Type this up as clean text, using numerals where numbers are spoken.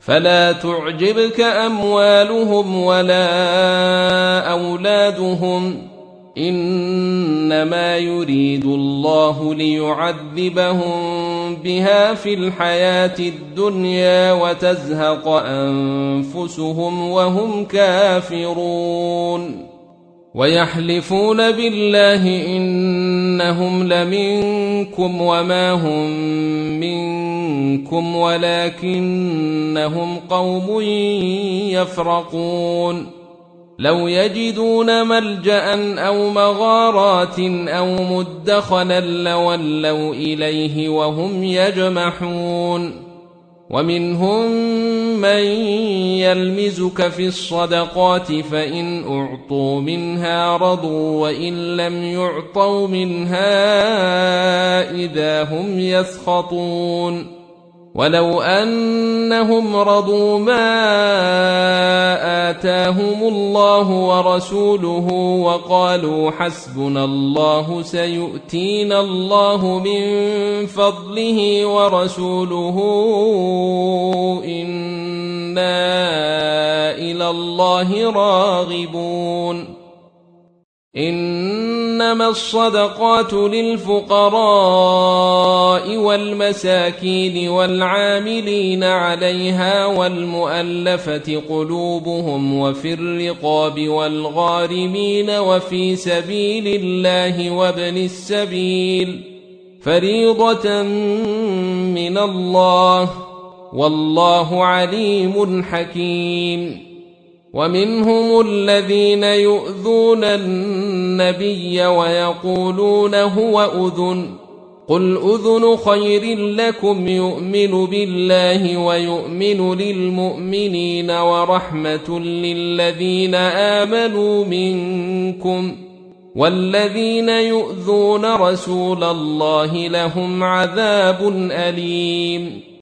فلا تعجبك أموالهم ولا أولادهم، إنما يريد الله ليعذبهم بها في الحياة الدنيا وتزهق أنفسهم وهم كافرون. ويحلفون بالله إنهم لمنكم وما هم منكم ولكنهم قوم يفرقون. لو يجدون ملجأ أو مغارات أو مدخلا لولوا إليه وهم يجمحون. ومنهم من يلمزك في الصدقات فإن أعطوا منها رضوا وإن لم يعطوا منها إذا هم يسخطون. ولو أنهم رضوا ما آتاهم الله ورسوله وقالوا حسبنا الله سيؤتينا الله من فضله ورسوله إنا إلى الله راغبون. إنما الصدقات للفقراء والمساكين والعاملين عليها والمؤلفة قلوبهم وفي الرقاب والغارمين وفي سبيل الله وابن السبيل فريضة من الله والله عليم حكيم. ومنهم الذين يؤذون النبي ويقولون هو أذن، قل أذن خير لكم يؤمن بالله ويؤمن للمؤمنين ورحمة للذين آمنوا منكم، والذين يؤذون رسول الله لهم عذاب أليم.